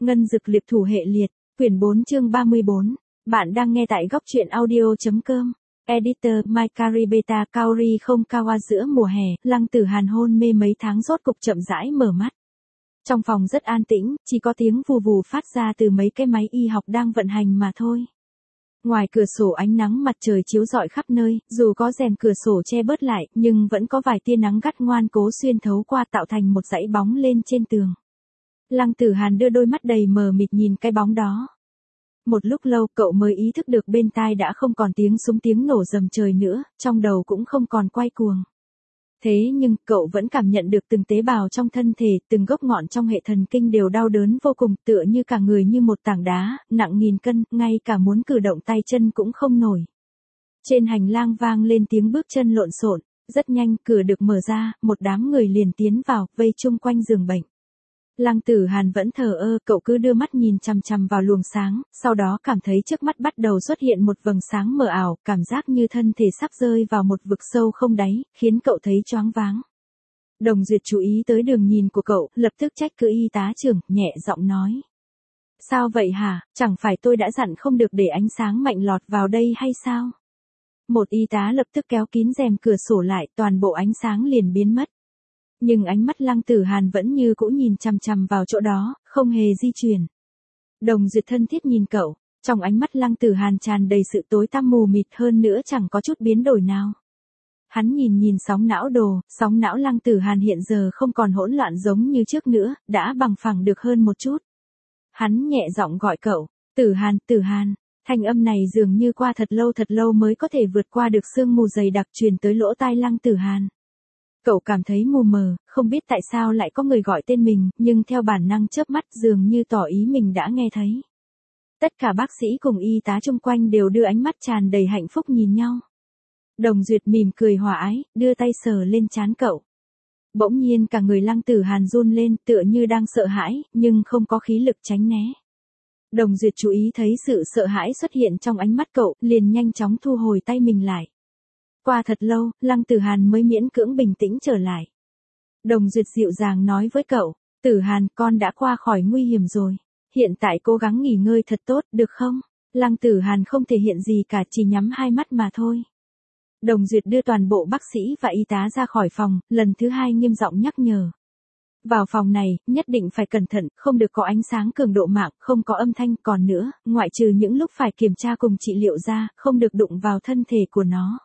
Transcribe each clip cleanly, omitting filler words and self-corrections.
Ngân dực liệp thủ hệ liệt, quyển 4 chương 34. Bạn đang nghe tại góc truyện audio.com. Editor Maikari Beta Kaori không Kawa. Giữa mùa hè, Lăng Tử Hàn hôn mê mấy tháng rốt cục chậm rãi mở mắt. Trong phòng rất an tĩnh, chỉ có tiếng vù vù phát ra từ mấy cái máy y học đang vận hành mà thôi. Ngoài cửa sổ ánh nắng mặt trời chiếu rọi khắp nơi, dù có rèm cửa sổ che bớt lại, nhưng vẫn có vài tia nắng gắt ngoan cố xuyên thấu qua tạo thành một dãy bóng lên trên tường. Lăng Tử Hàn đưa đôi mắt đầy mờ mịt nhìn cái bóng đó. Một lúc lâu cậu mới ý thức được bên tai đã không còn tiếng súng tiếng nổ rầm trời nữa, trong đầu cũng không còn quay cuồng. Thế nhưng cậu vẫn cảm nhận được từng tế bào trong thân thể, từng gốc ngọn trong hệ thần kinh đều đau đớn vô cùng, tựa như cả người như một tảng đá, nặng nghìn cân, ngay cả muốn cử động tay chân cũng không nổi. Trên hành lang vang lên tiếng bước chân lộn xộn, rất nhanh cửa được mở ra, một đám người liền tiến vào, vây chung quanh giường bệnh. Lăng Tử Hàn vẫn thờ ơ, cậu cứ đưa mắt nhìn chằm chằm vào luồng sáng, sau đó cảm thấy trước mắt bắt đầu xuất hiện một vầng sáng mờ ảo, cảm giác như thân thể sắp rơi vào một vực sâu không đáy, khiến cậu thấy choáng váng. Đồng Duyệt chú ý tới đường nhìn của cậu, lập tức trách cứ y tá trưởng, nhẹ giọng nói. Sao vậy hả, chẳng phải tôi đã dặn không được để ánh sáng mạnh lọt vào đây hay sao? Một y tá lập tức kéo kín rèm cửa sổ lại, toàn bộ ánh sáng liền biến mất. Nhưng ánh mắt Lăng Tử Hàn vẫn như cũ nhìn chằm chằm vào chỗ đó, không hề di chuyển. Đồng Duyệt thân thiết nhìn cậu, trong ánh mắt Lăng Tử Hàn tràn đầy sự tối tăm mù mịt, hơn nữa chẳng có chút biến đổi nào. Hắn nhìn sóng não Lăng Tử Hàn hiện giờ không còn hỗn loạn giống như trước nữa, đã bằng phẳng được hơn một chút. Hắn nhẹ giọng gọi cậu, Tử Hàn, thanh âm này dường như qua thật lâu mới có thể vượt qua được sương mù dày đặc truyền tới lỗ tai Lăng Tử Hàn. Cậu cảm thấy mù mờ, không biết tại sao lại có người gọi tên mình, nhưng theo bản năng chớp mắt dường như tỏ ý mình đã nghe thấy. Tất cả bác sĩ cùng y tá chung quanh đều đưa ánh mắt tràn đầy hạnh phúc nhìn nhau. Đồng Duyệt mỉm cười hòa ái, đưa tay sờ lên trán cậu. Bỗng nhiên cả người Lăng Tử Hàn run lên, tựa như đang sợ hãi, nhưng không có khí lực tránh né. Đồng Duyệt chú ý thấy sự sợ hãi xuất hiện trong ánh mắt cậu, liền nhanh chóng thu hồi tay mình lại. Qua thật lâu, Lăng Tử Hàn mới miễn cưỡng bình tĩnh trở lại. Đồng Duyệt dịu dàng nói với cậu, Tử Hàn, con đã qua khỏi nguy hiểm rồi. Hiện tại cố gắng nghỉ ngơi thật tốt, được không? Lăng Tử Hàn không thể hiện gì cả, chỉ nhắm hai mắt mà thôi. Đồng Duyệt đưa toàn bộ bác sĩ và y tá ra khỏi phòng, lần thứ hai nghiêm giọng nhắc nhở. Vào phòng này, nhất định phải cẩn thận, không được có ánh sáng cường độ mạng, không có âm thanh, còn nữa, ngoại trừ những lúc phải kiểm tra cùng trị liệu ra, không được đụng vào thân thể của nó.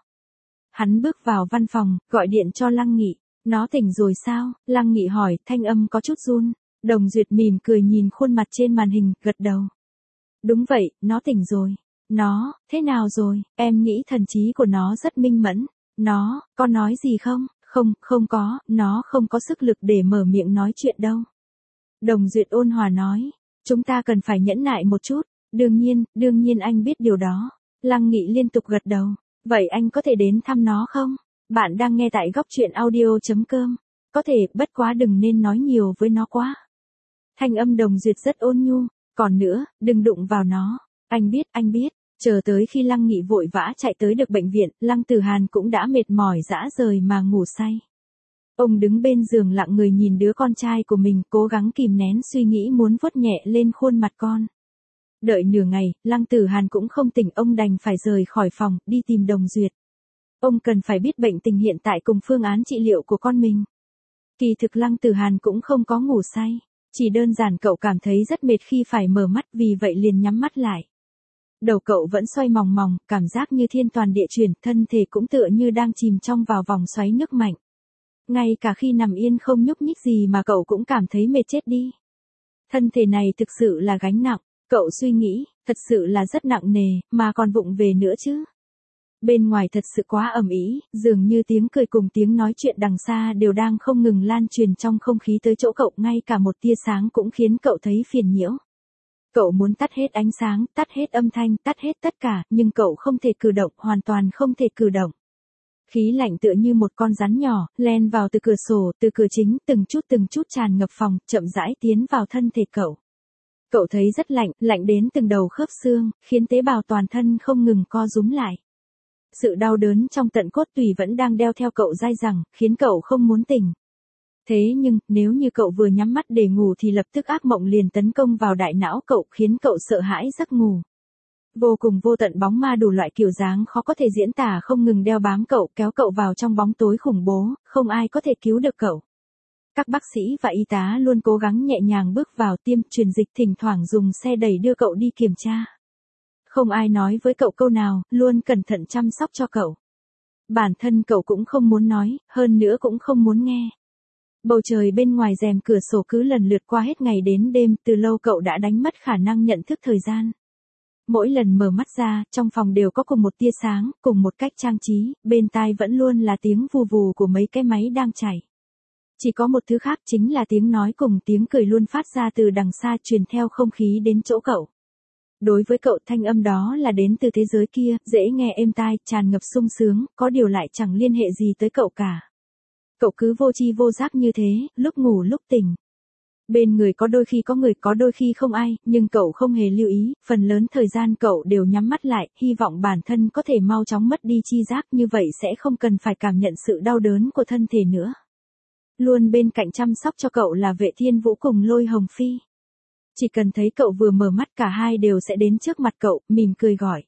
Hắn bước vào văn phòng, gọi điện cho Lăng Nghị. Nó tỉnh rồi sao? Lăng Nghị hỏi, thanh âm có chút run. Đồng Duyệt mỉm cười nhìn khuôn mặt trên màn hình, gật đầu. Đúng vậy, nó tỉnh rồi. Nó, thế nào rồi? Em nghĩ thần trí của nó rất minh mẫn. Nó, có nói gì không? Không có, nó không có sức lực để mở miệng nói chuyện đâu. Đồng Duyệt ôn hòa nói, chúng ta cần phải nhẫn nại một chút. Đương nhiên anh biết điều đó. Lăng Nghị liên tục gật đầu. Vậy anh có thể đến thăm nó không? Bạn đang nghe tại góc truyện audio.com. Có thể, bất quá đừng nên nói nhiều với nó quá. Thanh âm Đồng Duyệt rất ôn nhu. Còn nữa, đừng đụng vào nó. Anh biết. Chờ tới khi Lăng Nghị vội vã chạy tới được bệnh viện, Lăng Tử Hàn cũng đã mệt mỏi rã rời mà ngủ say. Ông đứng bên giường lặng người nhìn đứa con trai của mình, cố gắng kìm nén suy nghĩ muốn vuốt nhẹ lên khuôn mặt con. Đợi nửa ngày, Lăng Tử Hàn cũng không tỉnh, ông đành phải rời khỏi phòng, đi tìm Đồng Duyệt. Ông cần phải biết bệnh tình hiện tại cùng phương án trị liệu của con mình. Kỳ thực Lăng Tử Hàn cũng không có ngủ say, chỉ đơn giản cậu cảm thấy rất mệt khi phải mở mắt, vì vậy liền nhắm mắt lại. Đầu cậu vẫn xoay mòng mòng, cảm giác như thiên toàn địa chuyển, thân thể cũng tựa như đang chìm trong vào vòng xoáy nước mạnh. Ngay cả khi nằm yên không nhúc nhích gì mà cậu cũng cảm thấy mệt chết đi. Thân thể này thực sự là gánh nặng. Cậu suy nghĩ, thật sự là rất nặng nề, mà còn vụng về nữa chứ. Bên ngoài thật sự quá ầm ĩ, dường như tiếng cười cùng tiếng nói chuyện đằng xa đều đang không ngừng lan truyền trong không khí tới chỗ cậu, ngay cả một tia sáng cũng khiến cậu thấy phiền nhiễu. Cậu muốn tắt hết ánh sáng, tắt hết âm thanh, tắt hết tất cả, nhưng cậu không thể cử động, hoàn toàn không thể cử động. Khí lạnh tựa như một con rắn nhỏ, len vào từ cửa sổ, từ cửa chính, từng chút tràn ngập phòng, chậm rãi tiến vào thân thể cậu. Cậu thấy rất lạnh, lạnh đến từng đầu khớp xương, khiến tế bào toàn thân không ngừng co rúm lại. Sự đau đớn trong tận cốt tủy vẫn đang đeo theo cậu dai dẳng, khiến cậu không muốn tỉnh. Thế nhưng, nếu như cậu vừa nhắm mắt để ngủ thì lập tức ác mộng liền tấn công vào đại não cậu khiến cậu sợ hãi giấc ngủ. Vô cùng vô tận bóng ma đủ loại kiểu dáng khó có thể diễn tả không ngừng đeo bám cậu kéo cậu vào trong bóng tối khủng bố, không ai có thể cứu được cậu. Các bác sĩ và y tá luôn cố gắng nhẹ nhàng bước vào tiêm truyền dịch thỉnh thoảng dùng xe đẩy đưa cậu đi kiểm tra. Không ai nói với cậu câu nào, luôn cẩn thận chăm sóc cho cậu. Bản thân cậu cũng không muốn nói, hơn nữa cũng không muốn nghe. Bầu trời bên ngoài rèm cửa sổ cứ lần lượt qua hết ngày đến đêm, từ lâu cậu đã đánh mất khả năng nhận thức thời gian. Mỗi lần mở mắt ra, trong phòng đều có cùng một tia sáng, cùng một cách trang trí, bên tai vẫn luôn là tiếng vù vù của mấy cái máy đang chạy. Chỉ có một thứ khác chính là tiếng nói cùng tiếng cười luôn phát ra từ đằng xa truyền theo không khí đến chỗ cậu. Đối với cậu thanh âm đó là đến từ thế giới kia, dễ nghe êm tai, tràn ngập sung sướng, có điều lại chẳng liên hệ gì tới cậu cả. Cậu cứ vô tri vô giác như thế, lúc ngủ lúc tỉnh. Bên người có đôi khi có người, có đôi khi không ai, nhưng cậu không hề lưu ý, phần lớn thời gian cậu đều nhắm mắt lại, hy vọng bản thân có thể mau chóng mất đi chi giác, như vậy sẽ không cần phải cảm nhận sự đau đớn của thân thể nữa. Luôn bên cạnh chăm sóc cho cậu là Vệ Thiên Vũ cùng Lôi Hồng Phi. Chỉ cần thấy cậu vừa mở mắt cả hai đều sẽ đến trước mặt cậu, mỉm cười gọi.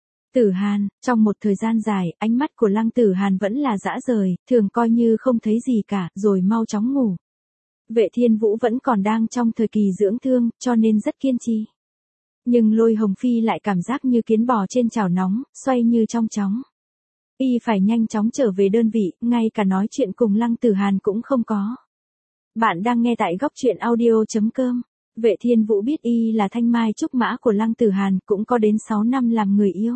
Tử Hàn, trong một thời gian dài, ánh mắt của Lăng Tử Hàn vẫn là dã rời, thường coi như không thấy gì cả, rồi mau chóng ngủ. Vệ Thiên Vũ vẫn còn đang trong thời kỳ dưỡng thương, cho nên rất kiên trì. Nhưng Lôi Hồng Phi lại cảm giác như kiến bò trên chảo nóng, xoay như trong chóng. Y phải nhanh chóng trở về đơn vị, ngay cả nói chuyện cùng Lăng Tử Hàn cũng không có. Bạn đang nghe tại góc truyện audio.com. Vệ Thiên Vũ biết Y là thanh mai trúc mã của Lăng Tử Hàn, cũng có đến 6 năm làm người yêu.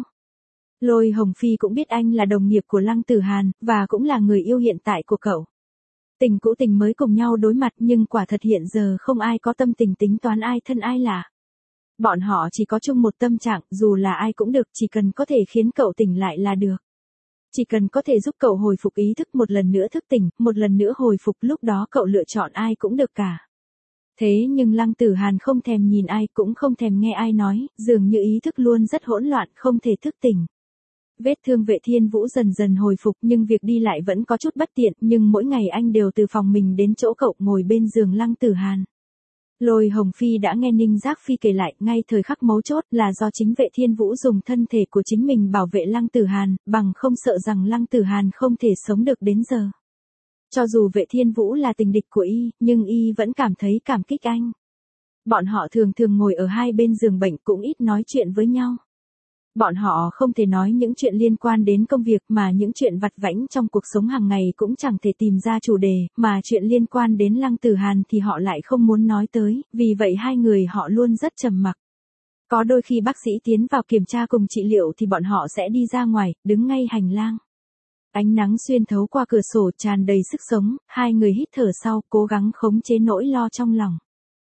Lôi Hồng Phi cũng biết anh là đồng nghiệp của Lăng Tử Hàn, và cũng là người yêu hiện tại của cậu. Tình cũ tình mới cùng nhau đối mặt nhưng quả thật hiện giờ không ai có tâm tình tính toán ai thân ai lạ. Bọn họ chỉ có chung một tâm trạng, dù là ai cũng được, chỉ cần có thể khiến cậu tỉnh lại là được. Chỉ cần có thể giúp cậu hồi phục ý thức một lần nữa thức tỉnh, một lần nữa hồi phục, lúc đó cậu lựa chọn ai cũng được cả. Thế nhưng Lăng Tử Hàn không thèm nhìn ai, cũng không thèm nghe ai nói, dường như ý thức luôn rất hỗn loạn, không thể thức tỉnh. Vết thương Vệ Thiên Vũ dần dần hồi phục nhưng việc đi lại vẫn có chút bất tiện, nhưng mỗi ngày anh đều từ phòng mình đến chỗ cậu ngồi bên giường Lăng Tử Hàn. Lôi Hồng Phi đã nghe Ninh Giác Phi kể lại, ngay thời khắc mấu chốt là do chính Vệ Thiên Vũ dùng thân thể của chính mình bảo vệ Lăng Tử Hàn, bằng không sợ rằng Lăng Tử Hàn không thể sống được đến giờ. Cho dù Vệ Thiên Vũ là tình địch của Y, nhưng Y vẫn cảm thấy cảm kích anh. Bọn họ thường thường ngồi ở hai bên giường bệnh cũng ít nói chuyện với nhau. Bọn họ không thể nói những chuyện liên quan đến công việc mà những chuyện vặt vãnh trong cuộc sống hàng ngày cũng chẳng thể tìm ra chủ đề, mà chuyện liên quan đến Lăng Tử Hàn thì họ lại không muốn nói tới, vì vậy hai người họ luôn rất trầm mặc. Có đôi khi bác sĩ tiến vào kiểm tra cùng trị liệu thì bọn họ sẽ đi ra ngoài, đứng ngay hành lang. Ánh nắng xuyên thấu qua cửa sổ tràn đầy sức sống, hai người hít thở sau, cố gắng khống chế nỗi lo trong lòng.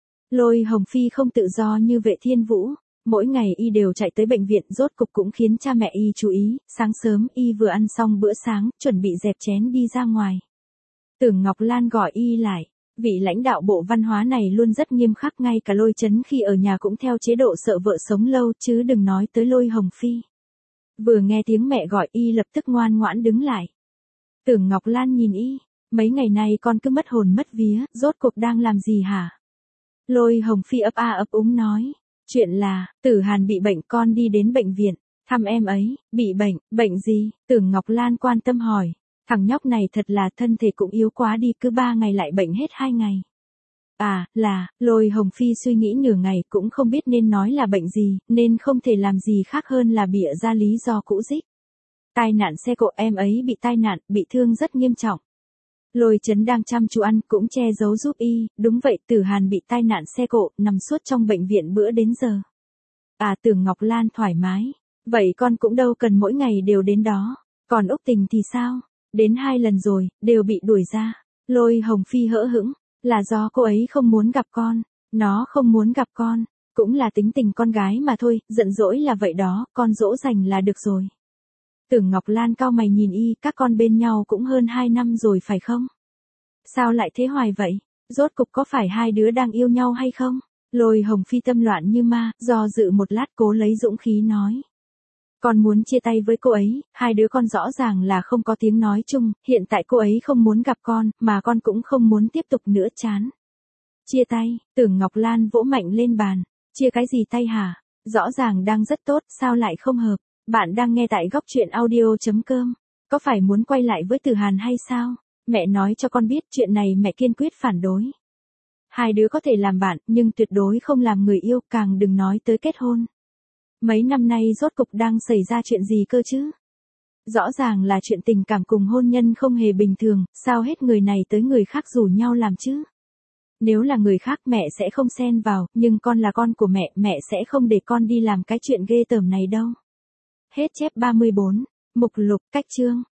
Lôi Hồng Phi không tự do như Vệ Thiên Vũ. Mỗi ngày Y đều chạy tới bệnh viện, rốt cục cũng khiến cha mẹ Y chú ý, sáng sớm Y vừa ăn xong bữa sáng, chuẩn bị dẹp chén đi ra ngoài. Tưởng Ngọc Lan gọi Y lại, vị lãnh đạo Bộ Văn hóa này luôn rất nghiêm khắc, ngay cả Lôi Chấn khi ở nhà cũng theo chế độ sợ vợ sống lâu, chứ đừng nói tới Lôi Hồng Phi. Vừa nghe tiếng mẹ gọi Y lập tức ngoan ngoãn đứng lại. Tưởng Ngọc Lan nhìn Y, mấy ngày nay con cứ mất hồn mất vía, rốt cuộc đang làm gì hả? Lôi Hồng Phi ấp a ấp úng nói. Chuyện là, Tử Hàn bị bệnh, con đi đến bệnh viện, thăm em ấy, bị bệnh, bệnh gì? Tưởng Ngọc Lan quan tâm hỏi, thằng nhóc này thật là thân thể cũng yếu quá đi, cứ 3 ngày lại bệnh hết 2 ngày. À, Lôi Hồng Phi suy nghĩ nửa ngày cũng không biết nên nói là bệnh gì, nên không thể làm gì khác hơn là bịa ra lý do cũ dích. Tai nạn xe cộ, em ấy bị tai nạn, bị thương rất nghiêm trọng. Lôi Chấn đang chăm chú ăn cũng che giấu giúp Y, đúng vậy, Tử Hàn bị tai nạn xe cộ, nằm suốt trong bệnh viện bữa đến giờ. À, Tưởng Ngọc Lan thoải mái, vậy con cũng đâu cần mỗi ngày đều đến đó, còn Úc Tình thì sao? Đến 2 lần rồi, đều bị đuổi ra. Lôi Hồng Phi hỡ hững, là do cô ấy không muốn gặp con, nó không muốn gặp con, cũng là tính tình con gái mà thôi, giận dỗi là vậy đó, con dỗ dành là được rồi. Tưởng Ngọc Lan cau mày nhìn Y, các con bên nhau cũng hơn 2 năm rồi phải không? Sao lại thế hoài vậy? Rốt cục có phải hai đứa đang yêu nhau hay không? Lôi Hồng Phi tâm loạn như ma, do dự một lát cố lấy dũng khí nói. Con muốn chia tay với cô ấy, hai đứa con rõ ràng là không có tiếng nói chung, hiện tại cô ấy không muốn gặp con, mà con cũng không muốn tiếp tục nữa chán. Chia tay, Tưởng Ngọc Lan vỗ mạnh lên bàn. Chia cái gì tay hả? Rõ ràng đang rất tốt, sao lại không hợp? Bạn đang nghe tại góc truyện audio.com. Có phải muốn quay lại với Từ Hàn hay sao? Mẹ nói cho con biết chuyện này mẹ kiên quyết phản đối. Hai đứa có thể làm bạn, nhưng tuyệt đối không làm người yêu, càng đừng nói tới kết hôn. Mấy năm nay rốt cục đang xảy ra chuyện gì cơ chứ? Rõ ràng là chuyện tình cảm cùng hôn nhân không hề bình thường, sao hết người này tới người khác rủ nhau làm chứ? Nếu là người khác mẹ sẽ không xen vào, nhưng con là con của mẹ, mẹ sẽ không để con đi làm cái chuyện ghê tởm này đâu. Hết chép 34. Mục lục, cách chương.